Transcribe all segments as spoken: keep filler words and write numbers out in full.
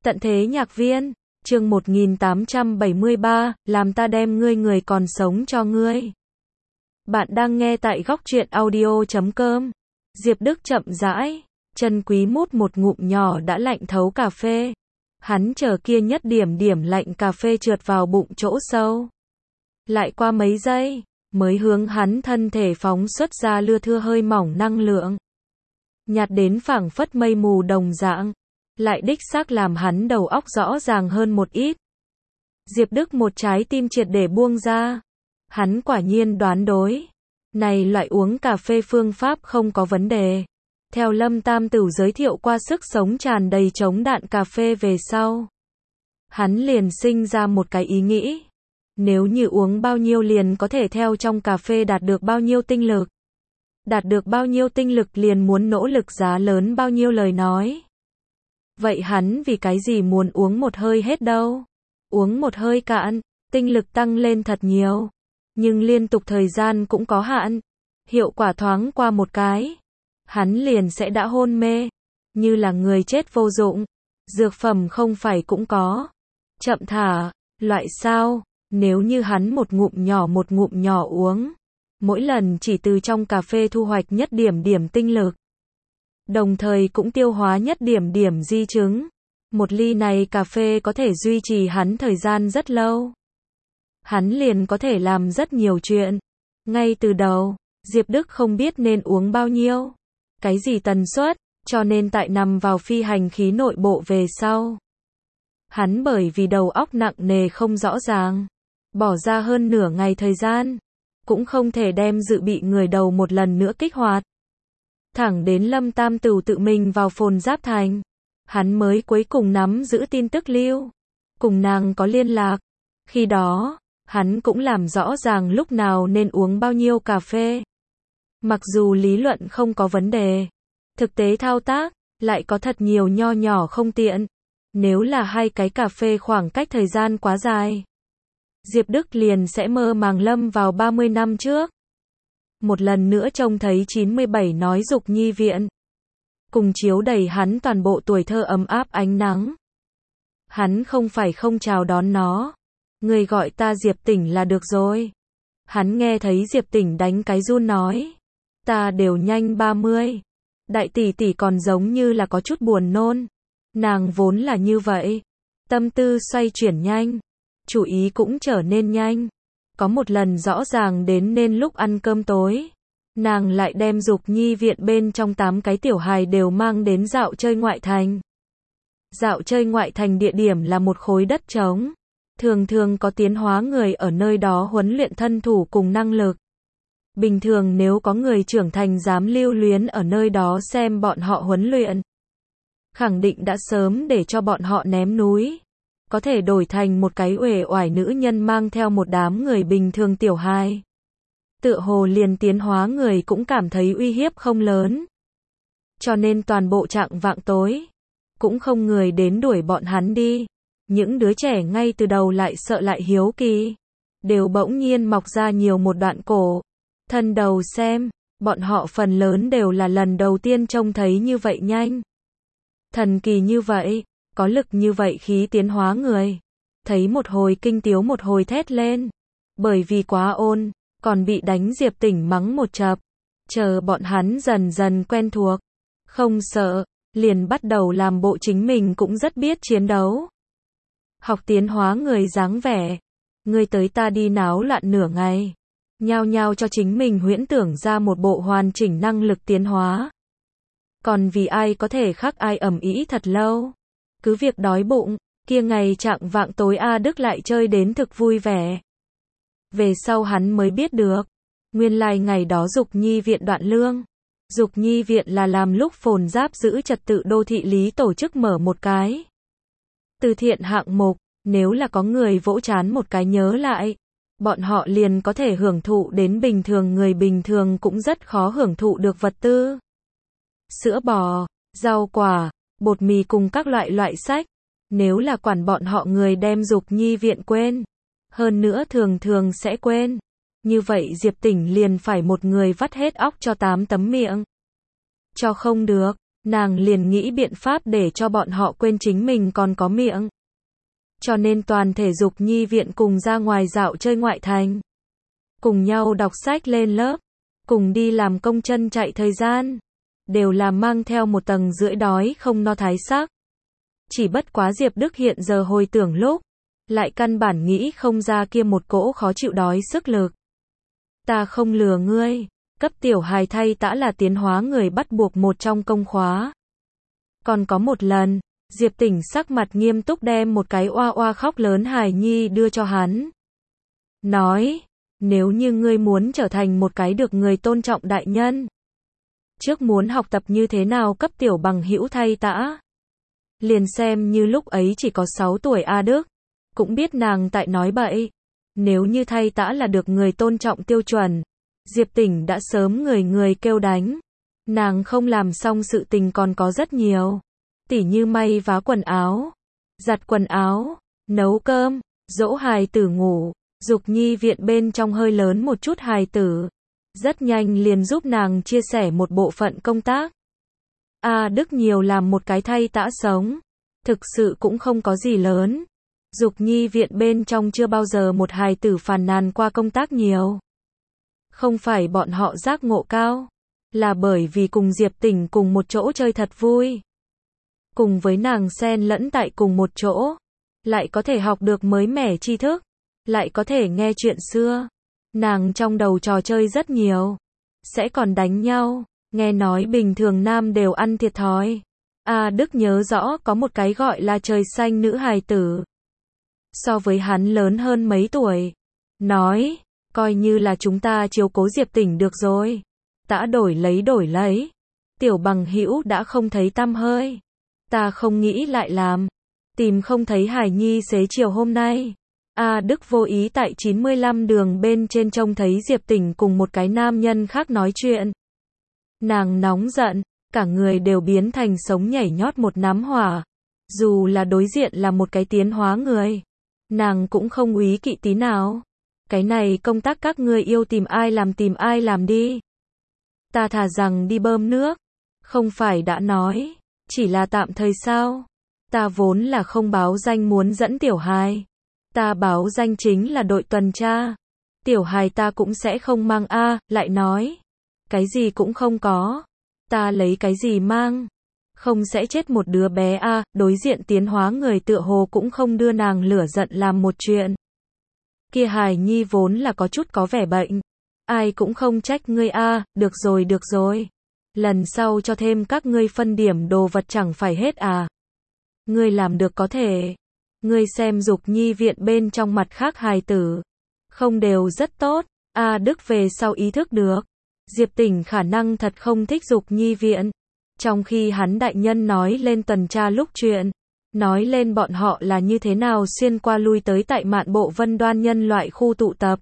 Tận thế nhạc viên, chương một nghìn tám trăm bảy mươi ba, làm ta đem ngươi người còn sống cho ngươi. Bạn đang nghe tại góc truyện audio chấm com. Diệp Đức chậm rãi, Trân Quý mút một ngụm nhỏ đã lạnh thấu cà phê. Hắn chờ kia nhất điểm điểm lạnh cà phê trượt vào bụng chỗ sâu. Lại qua mấy giây, mới hướng hắn thân thể phóng xuất ra lưa thưa hơi mỏng năng lượng. Nhạt đến phảng phất mây mù đồng dạng, lại đích xác làm hắn đầu óc rõ ràng hơn một ít. Diệp Đức một trái tim triệt để buông ra. Hắn quả nhiên đoán đối. Này loại uống cà phê phương pháp không có vấn đề. Theo Lâm Tam Tửu giới thiệu qua sức sống tràn đầy chống đạn cà phê về sau, hắn liền sinh ra một cái ý nghĩ. Nếu như uống bao nhiêu liền có thể theo trong cà phê đạt được bao nhiêu tinh lực. Đạt được bao nhiêu tinh lực liền muốn nỗ lực giá lớn bao nhiêu lời nói. Vậy hắn vì cái gì muốn uống một hơi hết đâu? Uống một hơi cạn, tinh lực tăng lên thật nhiều. Nhưng liên tục thời gian cũng có hạn. Hiệu quả thoáng qua một cái, hắn liền sẽ đã hôn mê. Như là người chết vô dụng. Dược phẩm không phải cũng có. Chậm thả, loại sao? Nếu như hắn một ngụm nhỏ một ngụm nhỏ uống, mỗi lần chỉ từ trong cà phê thu hoạch nhất điểm điểm tinh lực, đồng thời cũng tiêu hóa nhất điểm điểm di chứng. Một ly này cà phê có thể duy trì hắn thời gian rất lâu. Hắn liền có thể làm rất nhiều chuyện. Ngay từ đầu, Diệp Đức không biết nên uống bao nhiêu, cái gì tần suất, cho nên tại nằm vào phi hành khí nội bộ về sau, hắn bởi vì đầu óc nặng nề không rõ ràng, bỏ ra hơn nửa ngày thời gian, cũng không thể đem dự bị người đầu một lần nữa kích hoạt. Thẳng đến Lâm Tam Tửu tự mình vào Phồn Giáp Thành, hắn mới cuối cùng nắm giữ tin tức lưu, cùng nàng có liên lạc. Khi đó, hắn cũng làm rõ ràng lúc nào nên uống bao nhiêu cà phê. Mặc dù lý luận không có vấn đề, thực tế thao tác lại có thật nhiều nho nhỏ không tiện. Nếu là hai cái cà phê khoảng cách thời gian quá dài, Diệp Đức liền sẽ mơ màng lâm vào ba mươi năm trước. Một lần nữa trông thấy chín mươi bảy nói dục nhi viện, cùng chiếu đầy hắn toàn bộ tuổi thơ ấm áp ánh nắng. Hắn không phải không chào đón nó. Người gọi ta Diệp Tỉnh là được rồi. Hắn nghe thấy Diệp Tỉnh đánh cái run nói. Ta đều nhanh ba mươi. Đại tỷ tỷ còn giống như là có chút buồn nôn. Nàng vốn là như vậy. Tâm tư xoay chuyển nhanh. Chủ ý cũng trở nên nhanh. Có một lần rõ ràng đến nên lúc ăn cơm tối, nàng lại đem dục nhi viện bên trong tám cái tiểu hài đều mang đến dạo chơi ngoại thành. Dạo chơi ngoại thành địa điểm là một khối đất trống. Thường thường có tiến hóa người ở nơi đó huấn luyện thân thủ cùng năng lực. Bình thường nếu có người trưởng thành dám lưu luyến ở nơi đó xem bọn họ huấn luyện, khẳng định đã sớm để cho bọn họ ném núi. Có thể đổi thành một cái uể oải nữ nhân mang theo một đám người bình thường tiểu hài. Tựa hồ liền tiến hóa người cũng cảm thấy uy hiếp không lớn. Cho nên toàn bộ trạng vạng tối, cũng không người đến đuổi bọn hắn đi. Những đứa trẻ ngay từ đầu lại sợ lại hiếu kỳ, đều bỗng nhiên mọc ra nhiều một đoạn cổ. Thân đầu xem, bọn họ phần lớn đều là lần đầu tiên trông thấy như vậy nhanh. Thần kỳ như vậy. Có lực như vậy khí tiến hóa người. Thấy một hồi kinh tiếu một hồi thét lên. Bởi vì quá ôn, còn bị đánh Diệp Tỉnh mắng một chập. Chờ bọn hắn dần dần quen thuộc, không sợ, liền bắt đầu làm bộ chính mình cũng rất biết chiến đấu. Học tiến hóa người dáng vẻ. Người tới ta đi náo loạn nửa ngày. Nhao nhao cho chính mình huyễn tưởng ra một bộ hoàn chỉnh năng lực tiến hóa. Còn vì ai có thể khắc ai ầm ĩ thật lâu. Cứ việc đói bụng, kia ngày trạng vạng tối A Đức lại chơi đến thực vui vẻ. Về sau hắn mới biết được, nguyên lai ngày đó dục nhi viện đoạn lương. Dục nhi viện là làm lúc Phồn Giáp giữ trật tự đô thị lý tổ chức mở một cái từ thiện hạng mục, nếu là có người vỗ chán một cái nhớ lại, bọn họ liền có thể hưởng thụ đến bình thường người bình thường cũng rất khó hưởng thụ được vật tư. Sữa bò, rau quả, bột mì cùng các loại loại sách. Nếu là quản bọn họ người đem dục nhi viện quên, hơn nữa thường thường sẽ quên, như vậy Diệp Tỉnh liền phải một người vắt hết óc cho tám tấm miệng. Cho không được, nàng liền nghĩ biện pháp để cho bọn họ quên chính mình còn có miệng. Cho nên toàn thể Dục Nhi viện cùng ra ngoài dạo chơi ngoại thành. Cùng nhau đọc sách lên lớp. Cùng đi làm công chân chạy thời gian. Đều là mang theo một tầng rưỡi đói không no thái sắc. Chỉ bất quá Diệp Đức hiện giờ hồi tưởng lúc. Lại căn bản nghĩ không ra kia một cỗ khó chịu đói sức lực. Ta không lừa ngươi. Cấp tiểu hài thay tã là tiến hóa người bắt buộc một trong công khóa. Còn có một lần, Diệp Tỉnh sắc mặt nghiêm túc đem một cái oa oa khóc lớn hài nhi đưa cho hắn. Nói, nếu như ngươi muốn trở thành một cái được người tôn trọng đại nhân, trước muốn học tập như thế nào cấp tiểu bằng hữu thay tã. Liền xem như lúc ấy chỉ có sáu tuổi A Đức, cũng biết nàng tại nói bậy. Nếu như thay tã là được người tôn trọng tiêu chuẩn, Diệp Tỉnh đã sớm người người kêu đánh. Nàng không làm xong sự tình còn có rất nhiều. Tỉ như may vá quần áo, giặt quần áo, nấu cơm, dỗ hài tử ngủ. Dục Nhi viện bên trong hơi lớn một chút hài tử. Rất nhanh liền giúp nàng chia sẻ một bộ phận công tác. A Đức nhiều làm một cái thay tã sống. Thực sự cũng không có gì lớn. Dục Nhi viện bên trong chưa bao giờ một hài tử phàn nàn qua công tác nhiều. Không phải bọn họ giác ngộ cao, là bởi vì cùng Diệp Tỉnh cùng một chỗ chơi thật vui. Cùng với nàng xen lẫn tại cùng một chỗ, lại có thể học được mới mẻ tri thức, lại có thể nghe chuyện xưa. Nàng trong đầu trò chơi rất nhiều, sẽ còn đánh nhau, nghe nói bình thường nam đều ăn thiệt thòi. A Đức nhớ rõ có một cái gọi là trời xanh nữ hài tử. So với hắn lớn hơn mấy tuổi. Nói, coi như là chúng ta chiếu cố Diệp Tỉnh được rồi. Tã đổi lấy đổi lấy. Tiểu bằng hữu đã không thấy tăm hơi. Ta không nghĩ lại làm. Tìm không thấy hài nhi xế chiều hôm nay. A Đức vô ý tại chín mươi lăm đường bên trên trông thấy Diệp Tỉnh cùng một cái nam nhân khác nói chuyện. Nàng nóng giận, cả người đều biến thành sống nhảy nhót một nắm hỏa. Dù là đối diện là một cái tiến hóa người, nàng cũng không úy kỵ tí nào. Cái này công tác các ngươi yêu tìm ai làm tìm ai làm đi. Ta thà rằng đi bơm nước. Không phải đã nói, chỉ là tạm thời sao. Ta vốn là không báo danh muốn dẫn tiểu hài. Ta báo danh chính là đội tuần tra. Tiểu hài ta cũng sẽ không mang a, lại nói. Cái gì cũng không có. Ta lấy cái gì mang. Không sẽ chết một đứa bé a, đối diện tiến hóa người tựa hồ cũng không đưa nàng lửa giận làm một chuyện. Kia hài nhi vốn là có chút có vẻ bệnh. Ai cũng không trách ngươi a, được rồi được rồi. Lần sau cho thêm các ngươi phân điểm đồ vật chẳng phải hết à. Ngươi làm được có thể. Ngươi xem Dục Nhi viện bên trong mặt khác hài tử. Không đều rất tốt. A Đức về sau ý thức được. Diệp Tỉnh khả năng thật không thích Dục Nhi viện. Trong khi hắn đại nhân nói lên tuần tra lúc chuyện. Nói lên bọn họ là như thế nào xuyên qua lui tới tại mạn bộ Vân Đoan nhân loại khu tụ tập.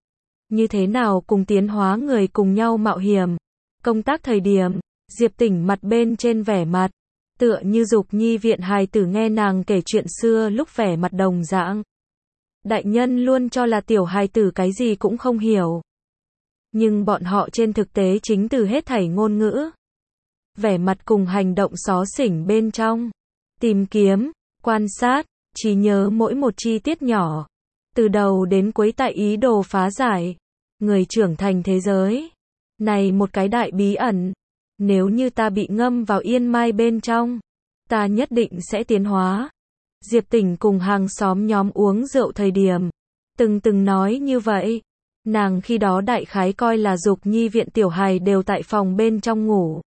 Như thế nào cùng tiến hóa người cùng nhau mạo hiểm. Công tác thời điểm, Diệp Tỉnh mặt bên trên vẻ mặt. Tựa như Dục Nhi viện hài tử nghe nàng kể chuyện xưa lúc vẻ mặt đồng dạng. Đại nhân luôn cho là tiểu hài tử cái gì cũng không hiểu. Nhưng bọn họ trên thực tế chính từ hết thảy ngôn ngữ. Vẻ mặt cùng hành động xó xỉnh bên trong. Tìm kiếm, quan sát, trí nhớ mỗi một chi tiết nhỏ. Từ đầu đến cuối tại ý đồ phá giải. Người trưởng thành thế giới. Này một cái đại bí ẩn. Nếu như ta bị ngâm vào yên mai bên trong, ta nhất định sẽ tiến hóa. Diệp Tỉnh cùng hàng xóm nhóm uống rượu thời điểm. Từng từng nói như vậy. Nàng khi đó đại khái coi là Dục Nhi viện tiểu hài đều tại phòng bên trong ngủ.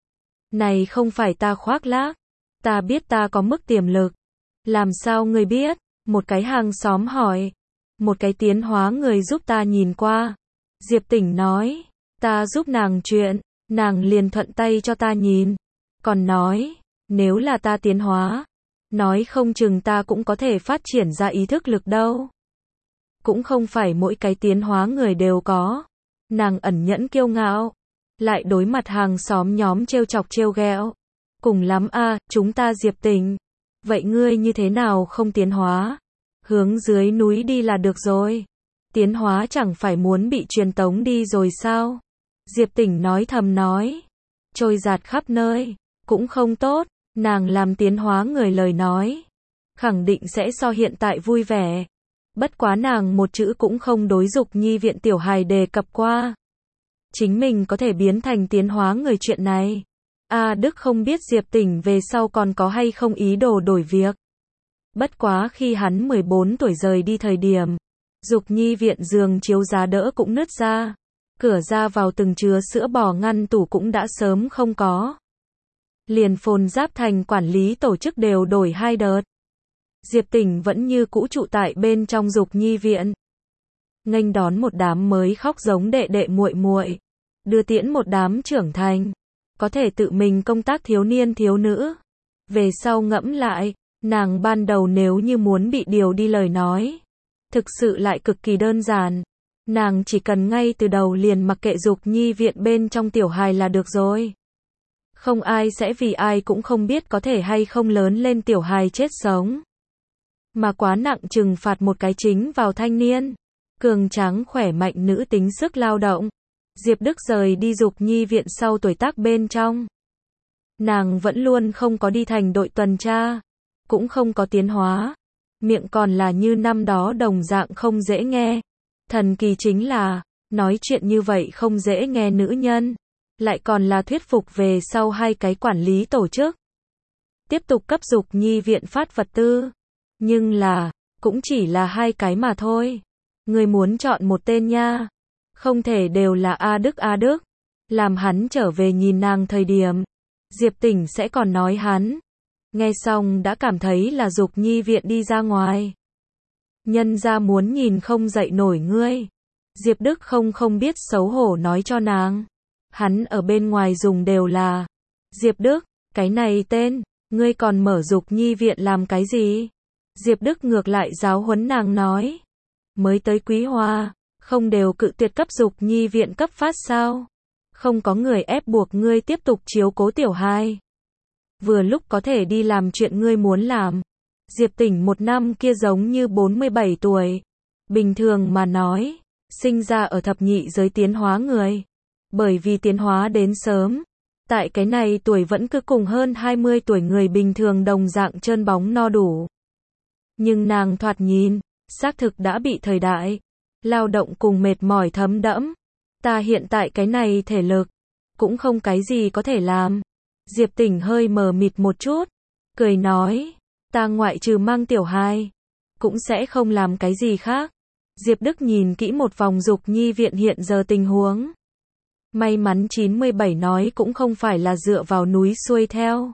Này không phải ta khoác lác. Ta biết ta có mức tiềm lực. Làm sao ngươi biết? Một cái hàng xóm hỏi. Một cái tiến hóa người giúp ta nhìn qua. Diệp Tỉnh nói. Ta giúp nàng chuyện. Nàng liền thuận tay cho ta nhìn. Còn nói. Nếu là ta tiến hóa. Nói không chừng ta cũng có thể phát triển ra ý thức lực đâu. Cũng không phải mỗi cái tiến hóa người đều có. Nàng ẩn nhẫn kiêu ngạo. Lại đối mặt hàng xóm nhóm trêu chọc trêu ghẹo. Cùng lắm a, chúng ta Diệp Tỉnh. Vậy ngươi như thế nào không tiến hóa? Hướng dưới núi đi là được rồi. Tiến hóa chẳng phải muốn bị truyền tống đi rồi sao? Diệp Tỉnh nói thầm nói. Trôi giạt khắp nơi. cũng không tốt, nàng làm tiến hóa người lời nói, khẳng định sẽ so hiện tại vui vẻ. Bất quá nàng một chữ cũng không đối Dục Nhi viện tiểu hài đề cập qua. Chính mình có thể biến thành tiến hóa người chuyện này. A Đức không biết Diệp Tỉnh về sau còn có hay không ý đồ đổi việc. Bất quá khi hắn mười bốn tuổi rời đi thời điểm, Dục Nhi viện giường chiếu giá đỡ cũng nứt ra. Cửa ra vào từng chứa sữa bò ngăn tủ cũng đã sớm không có. Liền Phồn Giáp Thành quản lý tổ chức đều đổi hai đợt. Diệp Tỉnh vẫn như cũ trụ tại bên trong Dục Nhi viện. Nghênh đón một đám mới khóc giống đệ đệ muội muội, đưa tiễn một đám trưởng thành, có thể tự mình công tác thiếu niên thiếu nữ. Về sau ngẫm lại, nàng ban đầu nếu như muốn bị điều đi lời nói, thực sự lại cực kỳ đơn giản. Nàng chỉ cần ngay từ đầu liền mặc kệ Dục Nhi viện bên trong tiểu hài là được rồi. Không ai sẽ vì ai cũng không biết có thể hay không lớn lên tiểu hài chết sống. Mà quá nặng trừng phạt một cái chính vào thanh niên, cường tráng khỏe mạnh nữ tính sức lao động. Diệp Đức rời đi Dục Nhi viện sau tuổi tác bên trong. Nàng vẫn luôn không có đi thành đội tuần tra, cũng không có tiến hóa. Miệng còn là như năm đó đồng dạng không dễ nghe. Thần kỳ chính là, nói chuyện như vậy không dễ nghe nữ nhân, lại còn là thuyết phục về sau hai cái quản lý tổ chức. Tiếp tục cấp Dục Nhi viện phát vật tư. Nhưng là, cũng chỉ là hai cái mà thôi. Người muốn chọn một tên nha. Không thể đều là A Đức A Đức. Làm hắn trở về nhìn nàng thời điểm, Diệp Tỉnh sẽ còn nói hắn. Nghe xong đã cảm thấy là Dục Nhi viện đi ra ngoài. Nhân ra muốn nhìn không dậy nổi ngươi. Diệp Đức không không biết xấu hổ nói cho nàng. Hắn ở bên ngoài dùng đều là Diệp Đức, cái này tên, ngươi còn mở Dục Nhi viện làm cái gì? Diệp Đức ngược lại giáo huấn nàng nói. Mới tới Quý Hoa, không đều cự tuyệt cấp Dục Nhi viện cấp phát sao? Không có người ép buộc ngươi tiếp tục chiếu cố tiểu hài. Vừa lúc có thể đi làm chuyện ngươi muốn làm. Diệp Tỉnh một năm kia giống như bốn mươi bảy tuổi. Bình thường mà nói, sinh ra ở thập nhị giới tiến hóa người. Bởi vì tiến hóa đến sớm, tại cái này tuổi vẫn cứ cùng hơn hai mươi tuổi người bình thường đồng dạng trơn bóng no đủ. Nhưng nàng thoạt nhìn, xác thực đã bị thời đại, lao động cùng mệt mỏi thấm đẫm. Ta hiện tại cái này thể lực, cũng không cái gì có thể làm. Diệp Tỉnh hơi mờ mịt một chút, cười nói, ta ngoại trừ mang tiểu hài, cũng sẽ không làm cái gì khác. Diệp Đức nhìn kỹ một vòng Dục Nhi viện hiện giờ tình huống. May mắn chín mươi bảy nói cũng không phải là dựa vào núi xuôi theo.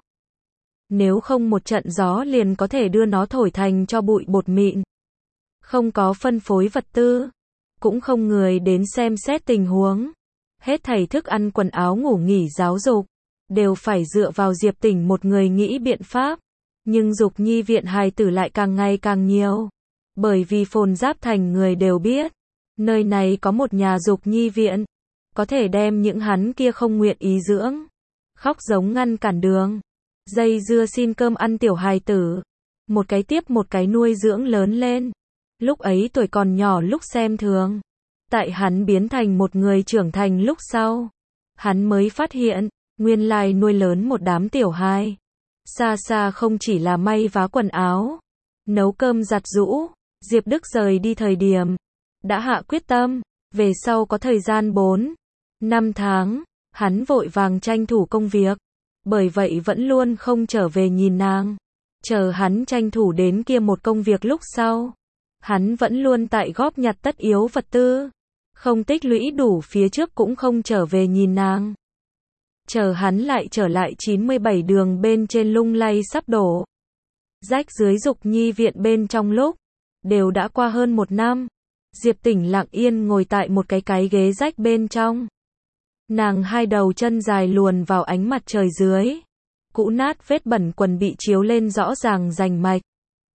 Nếu không một trận gió liền có thể đưa nó thổi thành cho bụi bột mịn. Không có phân phối vật tư, cũng không người đến xem xét tình huống. Hết thảy thức ăn quần áo ngủ nghỉ giáo dục, đều phải dựa vào Diệp Tỉnh một người nghĩ biện pháp. Nhưng Dục Nhi viện hài tử lại càng ngày càng nhiều. Bởi vì Phồn Giáp Thành người đều biết, nơi này có một nhà Dục Nhi viện, có thể đem những hắn kia không nguyện ý dưỡng, khóc giống ngăn cản đường, dây dưa xin cơm ăn tiểu hài tử, một cái tiếp một cái nuôi dưỡng lớn lên. Lúc ấy tuổi còn nhỏ lúc xem thường, tại hắn biến thành một người trưởng thành lúc sau, hắn mới phát hiện, nguyên lai nuôi lớn một đám tiểu hài, xa xa không chỉ là may vá quần áo, nấu cơm giặt giũ. Diệp Đức rời đi thời điểm, đã hạ quyết tâm, về sau có thời gian bốn, năm tháng, hắn vội vàng tranh thủ công việc, bởi vậy vẫn luôn không trở về nhìn nàng. Chờ hắn tranh thủ đến kia một công việc lúc sau, hắn vẫn luôn tại góp nhặt tất yếu vật tư, không tích lũy đủ phía trước cũng không trở về nhìn nàng. Chờ hắn lại trở lại chín mươi bảy đường bên trên lung lay sắp đổ, rách dưới Dục Nhi viện bên trong lúc, đều đã qua hơn một năm. Diệp Tỉnh lặng yên ngồi tại một cái cái ghế rách bên trong. Nàng hai đầu chân dài luồn vào ánh mặt trời dưới. Cũ nát vết bẩn quần bị chiếu lên rõ ràng rành mạch.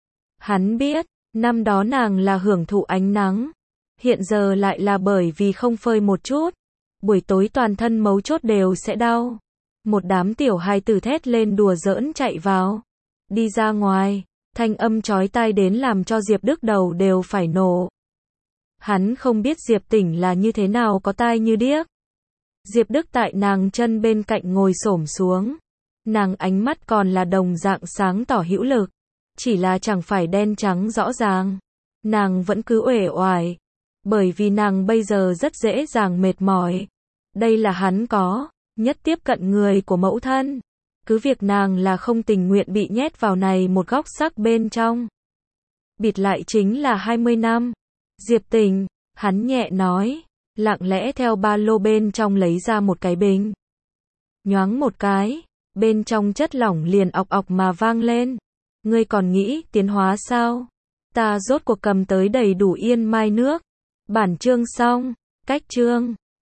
Hắn biết, năm đó nàng là hưởng thụ ánh nắng. Hiện giờ lại là bởi vì không phơi một chút. Buổi tối toàn thân mấu chốt đều sẽ đau. Một đám tiểu hài tử thét lên đùa giỡn chạy vào. Đi ra ngoài, thanh âm chói tai đến làm cho Diệp Đức đầu đều phải nổ. Hắn không biết Diệp Tỉnh là như thế nào có tai như điếc. Diệp Đức tại nàng chân bên cạnh ngồi xổm xuống. Nàng ánh mắt còn là đồng dạng sáng tỏ hữu lực, chỉ là chẳng phải đen trắng rõ ràng. Nàng vẫn cứ uể oải, bởi vì nàng bây giờ rất dễ dàng mệt mỏi. Đây là hắn có nhất tiếp cận người của mẫu thân. Cứ việc nàng là không tình nguyện bị nhét vào này một góc sắc bên trong. Bịt lại chính là hai mươi năm. Diệp Tình, hắn nhẹ nói, lặng lẽ theo ba lô bên trong lấy ra một cái bình. Nhoáng một cái, bên trong chất lỏng liền ọc ọc mà vang lên. Ngươi còn nghĩ tiến hóa sao? Ta rốt cuộc cầm tới đầy đủ yên mai nước. Bản chương xong, cách chương.